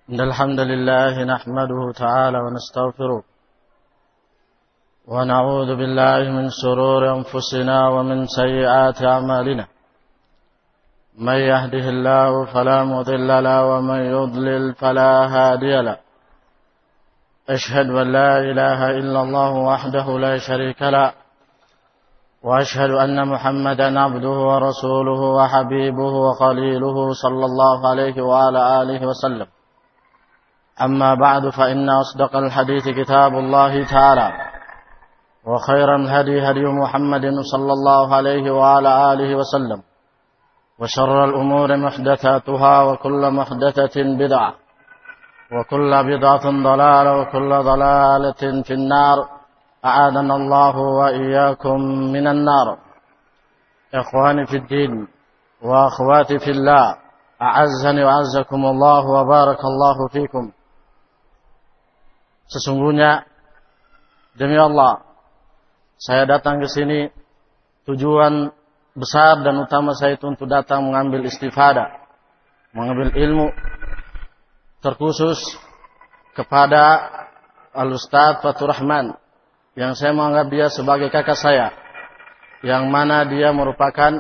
إن الحمد لله نحمده تعالى ونستغفره ونعوذ بالله من شرور أنفسنا ومن سيئات أعمالنا من يهده الله فلا مضل له ومن يضلل فلا هادي له أشهد أن لا إله إلا الله وحده لا شريك له وأشهد أن محمدا عبده ورسوله وحبيبه وخليله صلى الله عليه وعلى آله وسلم. أما بعد فإن أصدق الحديث كتاب الله تعالى وخير الهدي هدي محمد صلى الله عليه وعلى آله وسلم وشر الأمور محدثاتها وكل محدثة بدعة وكل بدعة ضلالة وكل ضلالة في النار أعاذنا الله وإياكم من النار. إخواني في الدين وأخواتي في الله أعزني وأعزكم الله وبارك الله فيكم. Sesungguhnya demi Allah saya datang ke sini tujuan besar dan utama saya itu untuk datang mengambil istifadah, mengambil ilmu terkhusus kepada Al-Ustaz Fatur Rahman yang saya menganggap dia sebagai kakak saya, yang mana dia merupakan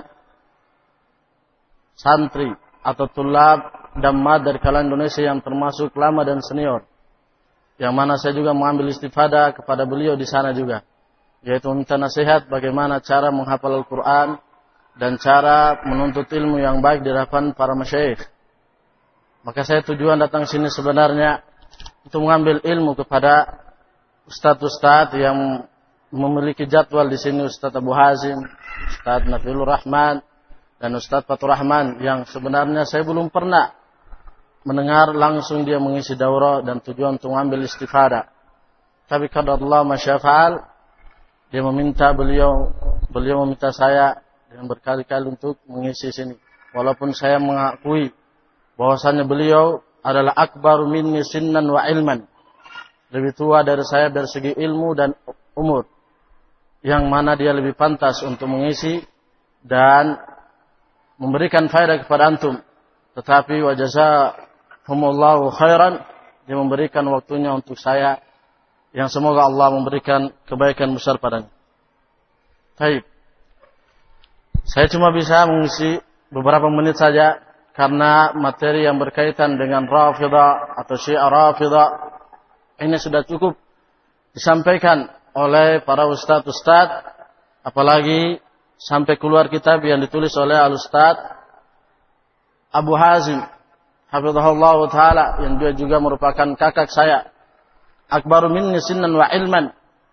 santri atau tulab dammat dari kalangan Indonesia yang termasuk lama dan senior, yang mana saya juga mengambil istifadah kepada beliau di sana juga, yaitu minta nasihat bagaimana cara menghafal Al-Quran dan cara menuntut ilmu yang baik di hadapan para masyayikh. Maka saya tujuan datang sini sebenarnya untuk mengambil ilmu kepada ustadz-ustadz yang memiliki jadwal di sini, Ustadz Abu Hazim, Ustadz Nafiulur Rahman, dan Ustadz Fatur Rahman, yang sebenarnya saya belum pernah mendengar langsung dia mengisi daurah dan tujuan untuk mengambil istifadah. Tapi qadarullah masyafa'al, dia meminta beliau meminta saya dengan berkali-kali untuk mengisi sini. Walaupun saya mengakui bahwasannya beliau adalah akbar minni sinnan wa ilman, lebih tua dari saya dari segi ilmu dan umur, yang mana dia lebih pantas untuk mengisi dan memberikan faedah kepada antum. Tetapi wa jazahumullahu khairan, dia memberikan waktunya untuk saya, yang semoga Allah memberikan kebaikan besar padanya. Baik, saya cuma bisa mengisi beberapa menit saja karena materi yang berkaitan dengan Rafidah atau Syiah Rafidah ini sudah cukup disampaikan oleh para ustadz-ustadz, apalagi sampai keluar kitab yang ditulis oleh Al-Ustadz Abu Hazim hafizahullah ta'ala, yang dia juga merupakan kakak saya, akbaru minni sinnan wa ilman.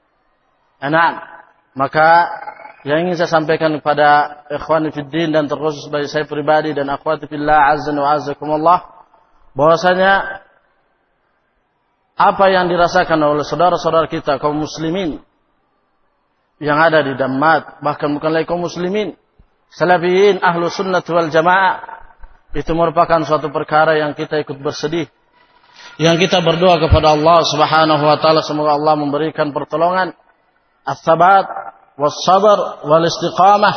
Maka yang ingin saya sampaikan kepada ikhwani fiddin dan terkhusus bagi saya pribadi dan akhwati fillah azza wa azakumullah, bahwasanya apa yang dirasakan oleh saudara-saudara kita kaum muslimin yang ada di Dammat, bahkan bukan lagi kaum muslimin, salafiyin ahlu sunnah wal jamaah, itu merupakan suatu perkara yang kita ikut bersedih, yang kita berdoa kepada Allah subhanahu wa ta'ala, semoga Allah memberikan pertolongan, as-sabat, was-sabar, wal-istiqamah,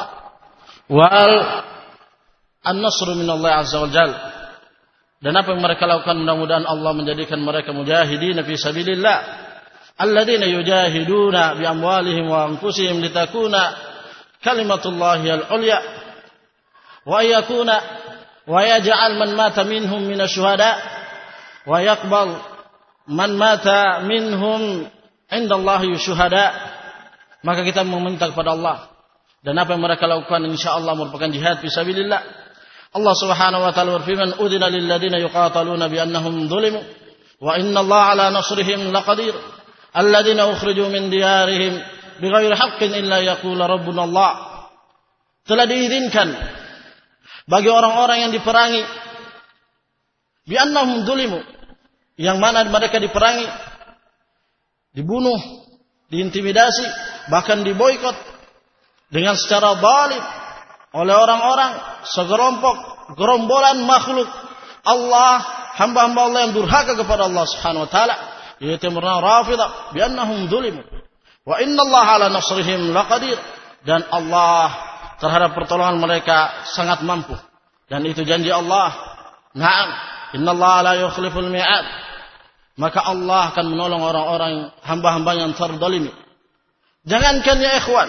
wal-an-nasru minallah azza wa jal. Dan apa yang mereka lakukan, mudah-mudahan Allah menjadikan mereka mujahidin fi sabilillah, alladzina yujahiduna bi amwalihim wa anfusihim litakuna kalimatullahi al-ulya wa yakuna wa yaj'al man mata minhum minasyuhada wa yaqbal man mata minhum indallahi syuhada. Maka kita meminta kepada Allah, dan apa yang mereka lakukan insyaallah merupakan jihad fi sabilillah. Allah Subhanahu wa taala berfirman, "Udzina lil ladzina yuqataluna bi annahum zulimu wa innallaha ala nasrihim laqadir." Alladzina ukhriju min diyarihim bighairi haqqin illa yaqulu rabbuna Allah. Telah diizinkan bagi orang-orang yang diperangi bi annahum zulimu, yang mana mereka diperangi, dibunuh, diintimidasi, bahkan diboikot dengan secara zalim oleh orang-orang segerompok gerombolan makhluk Allah, hamba-hamba Allah yang durhaka kepada Allah Subhanahu wa taala, yaitu mereka Rafidah, bi annahum zulimu wa innallaha ala nasrihim laqadir, dan Allah terhadap pertolongan mereka sangat mampu, dan itu janji Allah. Naam, innallaha la yukhliful mi'ad. Maka Allah akan menolong orang-orang hamba-hamba yang terzalimi. Jangankan ya ikhwan,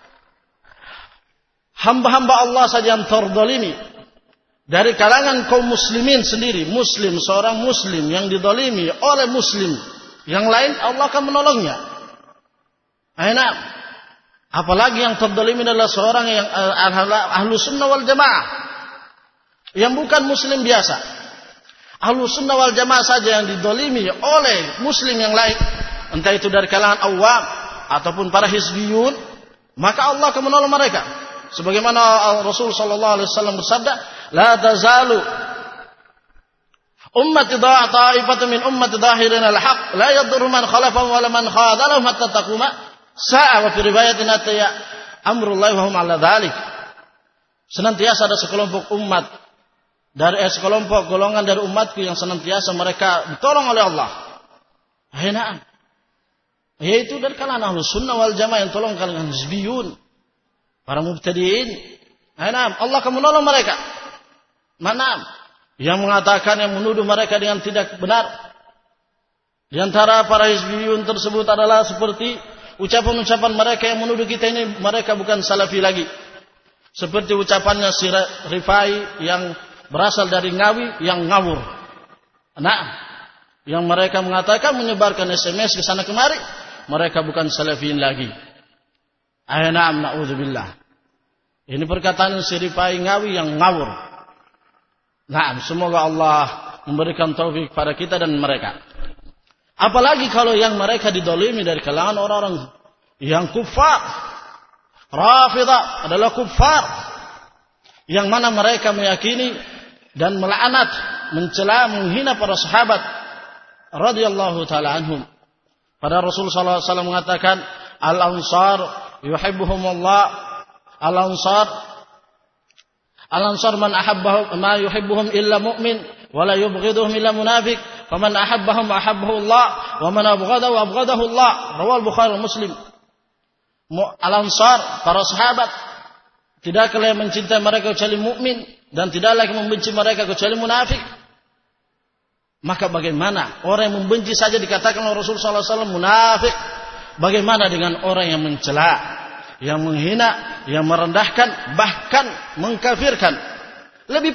hamba-hamba Allah saja yang terzalimi. Dari kalangan kaum muslimin sendiri, muslim, seorang muslim yang dizalimi oleh muslim yang lain, Allah akan menolongnya. Enak. Apalagi yang terzalimi adalah seorang yang ahlu sunnah wal jamaah, yang bukan muslim biasa. Ahlu sunnah wal jamaah saja yang dizalimi oleh muslim yang lain, entah itu dari kalangan awam ataupun para hizbiyun, maka Allah akan menolong mereka. Sebagaimana Rasul sallallahu alaihi wasallam bersabda, la tazalu ummati ta'ifatan min ummati dhahirin al-haq la yadurru man khalafahum wa man khadalahum hatta taquma sa'a wa fi riwayatin ataya amrullah wa hum 'ala dzalik. Senantiasa ada sekelompok umat dari sekelompok golongan dari umatku yang senantiasa mereka ditolong oleh Allah. Hinaan. Yaitu dari kalangan Ahlus Sunnah wal Jamaah yang tolong kalangan hizbiyun, para mubtadi'in. Hinaan. Allah akan menolong mereka. Mana yang mengatakan, yang menuduh mereka dengan tidak benar. Di antara para hizbiyun tersebut adalah seperti ucapan-ucapan mereka yang menuduh kita ini mereka bukan salafi lagi. Seperti ucapannya si Rifai yang berasal dari Ngawi yang ngawur. Nah, yang mereka mengatakan menyebarkan SMS ke sana kemari, mereka bukan salafiyin lagi. Na'am, na'udzubillah. Ini perkataan si Rifai Ngawi yang ngawur. Nah, semoga Allah memberikan taufik pada kita dan mereka. Apalagi kalau yang mereka didolimi dari kalangan orang-orang yang kufar. Rafidah adalah kufar. Yang mana mereka meyakini dan melaknat, mencela, menghina para sahabat radhiyallahu taala anhum. Pada Rasul sallallahu alaihi wasallam mengatakan, al-ansar yuhibbuhumullah. Al-ansar man ahabbahu ma yuhibbuhum illa mu'min wa la yubghiduhum illa munafiq, faman ahabbahum ahabbahu Allah wa man abghadahu abghadahu Allah. Rawal Bukhari Muslim. Al-ansar, para sahabat, tidaklah yang mencintai mereka kecuali mukmin dan tidaklah yang membenci mereka kecuali munafik. Maka bagaimana orang yang membenci saja dikatakan oleh Rasul sallallahu alaihi wasallam munafik? Bagaimana dengan orang yang mencela, yang menghina, yang merendahkan, bahkan mengkafirkan? Lebih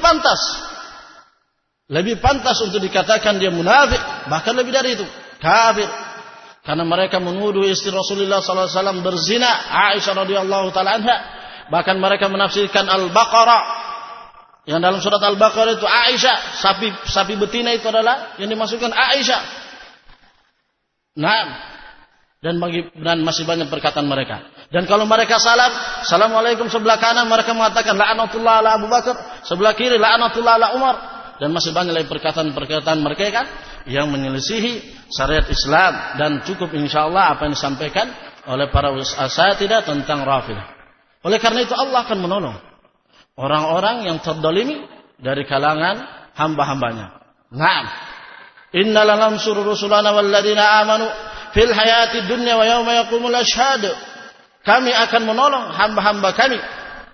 pantas untuk dikatakan dia munafik, bahkan lebih dari itu, kafir. Karena mereka menuduh istri Rasulullah sallallahu alaihi wasallam berzina, Aisyah radhiyallahu taala anha. Bahkan mereka menafsirkan Al-Baqarah, yang dalam surat Al-Baqarah itu Aisyah, sapi betina itu adalah yang dimasukkan Aisyah. Nah, dan masih banyak perkataan mereka. Dan kalau mereka salam, assalamualaikum sebelah kanan, mereka mengatakan la'natullah ala Abu Bakar, sebelah kiri la'natullah ala Umar. Dan masih banyak lagi perkataan-perkataan mereka yang menyelisihi syariat Islam. Dan cukup insyaallah apa yang disampaikan oleh para asatidah tentang Rafidah. Oleh karena itu Allah akan menolong orang-orang yang terdolimi dari kalangan hamba-hambanya. Naam. Inna lanansuru rusulana walladzina amanu fil hayati dunya wa yauma yaqumul ashhad. Kami akan menolong hamba-hamba kami.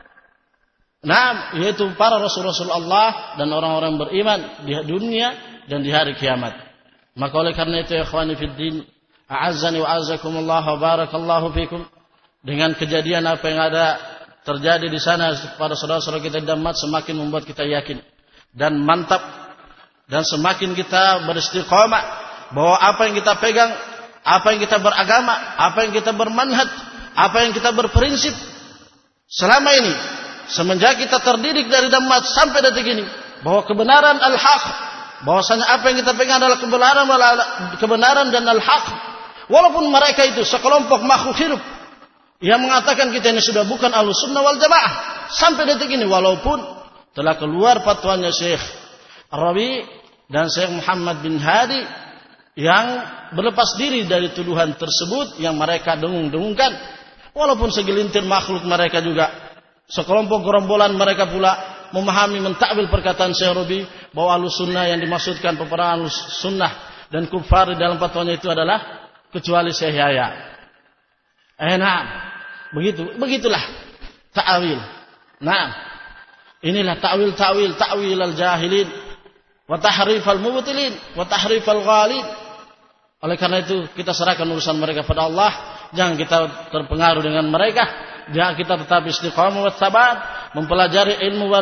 Naam, yaitu para rasul-rasul Allah dan orang-orang beriman di dunia dan di hari kiamat. Maka oleh karena itu ya ikhwani fid din, a'azzani wa a'azzakumullah wa barakallahu fikum. Dengan kejadian apa yang ada terjadi di sana pada saudara-saudara kita di Damat, semakin membuat kita yakin dan mantap, dan semakin kita beristiqamah bahwa apa yang kita pegang, apa yang kita beragama, apa yang kita bermanhaj, apa yang kita berprinsip selama ini, semenjak kita terdidik dari Damat sampai detik ini, bahwa kebenaran al-haq, bahwasanya apa yang kita pegang adalah kebenaran dan al-haq. Walaupun mereka itu sekelompok makhluk hidup yang mengatakan kita ini sudah bukan Ahlus Sunnah wal Jamaah sampai detik ini, walaupun telah keluar fatwanya Syekh Rabi dan Syekh Muhammad bin Hadi yang berlepas diri dari tuduhan tersebut yang mereka dengung-dengungkan. Walaupun segelintir makhluk mereka juga, sekelompok gerombolan mereka pula memahami, mentakwil perkataan Syekh Rabi bahwa Ahlus Sunnah yang dimaksudkan peperangan Ahlus Sunnah dan kufar dalam fatwanya itu adalah kecuali Syekh Yahya. Nah, begitulah ta'wil. Nah, inilah ta'wil al-jahilin. wa tahrifal mubtilin wa tahrifal ghalin. Oleh karena itu kita serahkan urusan mereka pada Allah, jangan kita terpengaruh dengan mereka, jangan kita tetap istiqamah wa tsabat, mempelajari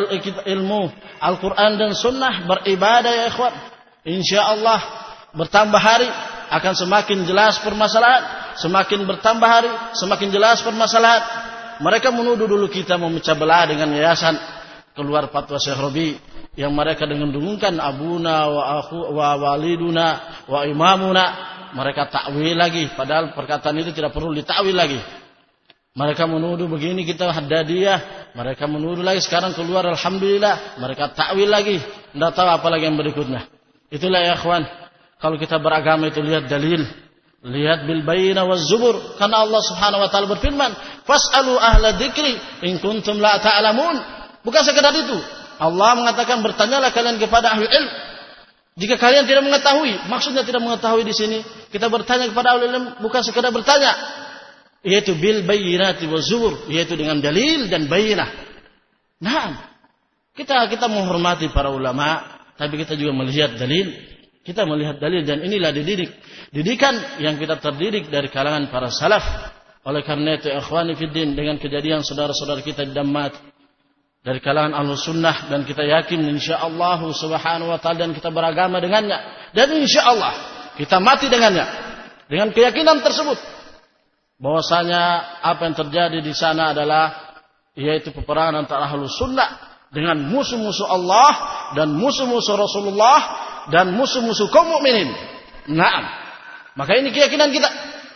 ilmu Al-Qur'an dan sunnah, beribadah ya ikhwan. Insyaallah bertambah hari akan semakin jelas permasalahan, semakin bertambah hari semakin jelas permasalahan. Mereka menuduh dulu kita memecah belah dengan yayasan, keluar fatwa Syekh Rabi yang mereka dengungkan abuna wa waliduna wa imamuna, mereka takwil lagi, padahal perkataan itu tidak perlu ditakwil lagi. Mereka menuduh begini kita haddadiyah, mereka menuduh lagi sekarang keluar alhamdulillah, mereka takwil lagi, tidak tahu apa lagi yang berikutnya. Itulah ya ikhwan, kalau kita beragama itu lihat dalil, lihat bil bayyinah waz zubur, karena Allah Subhanahu wa taala berfirman, "Fas'alu ahla dzikri in kuntum la ta'lamun." Bukan sekedar itu. Allah mengatakan bertanyalah kalian kepada ahli ilmu jika kalian tidak mengetahui. Maksudnya tidak mengetahui di sini kita bertanya kepada ahli ilmu bukan sekedar bertanya, yaitu bil bayyinati waz zubur, yaitu dengan dalil dan bayyinah. Nah, kita menghormati para ulama, tapi kita juga melihat dalil. Kita melihat dalil dan inilah didikan yang kita terdidik dari kalangan para salaf. Oleh karena itu ikhwani fiddin, dengan kejadian saudara-saudara kita di Dammat dari kalangan Ahlus Sunnah, dan kita yakin insyaallah subhanahu wa ta'ala, dan kita beragama dengannya, dan insyaallah kita mati dengannya, dengan keyakinan tersebut bahwasanya apa yang terjadi di sana adalah yaitu peperangan antara Ahlus Sunnah dengan musuh-musuh Allah dan musuh-musuh Rasulullah dan musuh-musuh kaum mukminin. Naam. Maka ini keyakinan kita.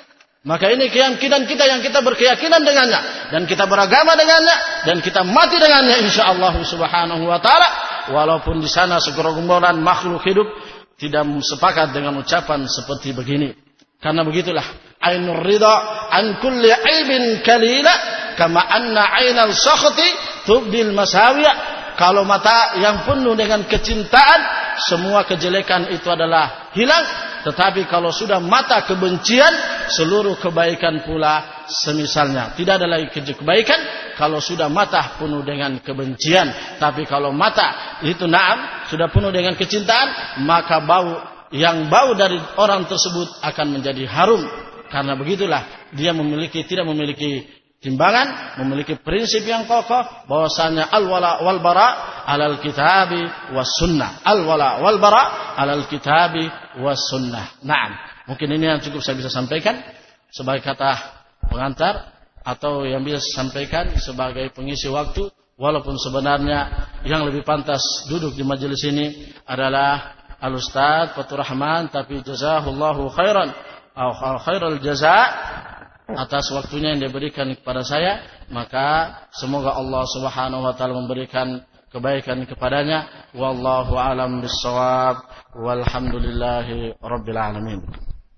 Maka ini keyakinan kita yang kita berkeyakinan dengannya, dan kita beragama dengannya, dan kita mati dengannya insyaallah subhanahu wa ta'ala, walaupun di sana segerombolan makhluk hidup tidak sepakat dengan ucapan seperti begini. Karena begitulah ainur ridha an kulli aibin kalila kama anna ainal sakhti tubdil masawiya. Kalau mata yang penuh dengan kecintaan, semua kejelekan itu adalah hilang. Tetapi kalau sudah mata kebencian, seluruh kebaikan pula semisalnya. Tidak ada lagi kebaikan kalau sudah mata penuh dengan kebencian. Tapi kalau mata itu naam sudah penuh dengan kecintaan, maka yang bau dari orang tersebut akan menjadi harum. Karena begitulah dia tidak memiliki timbangan, memiliki prinsip yang kokoh bahwasanya al-wala wal bara alal kitabi was sunnah. Al-wala wal bara alal kitabi was sunnah. Naam. Mungkin ini yang cukup saya bisa sampaikan sebagai kata pengantar, atau yang bisa saya sampaikan sebagai pengisi waktu, walaupun sebenarnya yang lebih pantas duduk di majelis ini adalah Al-Ustaz Fatur Rahman, tapi jazahullahu khairan au khairal jazaa atas waktunya yang diberikan kepada saya. Maka semoga Allah Subhanahu wa taala memberikan kebaikan kepadanya. Wallahu a'lam bissawab. Walhamdulillahi rabbil alamin.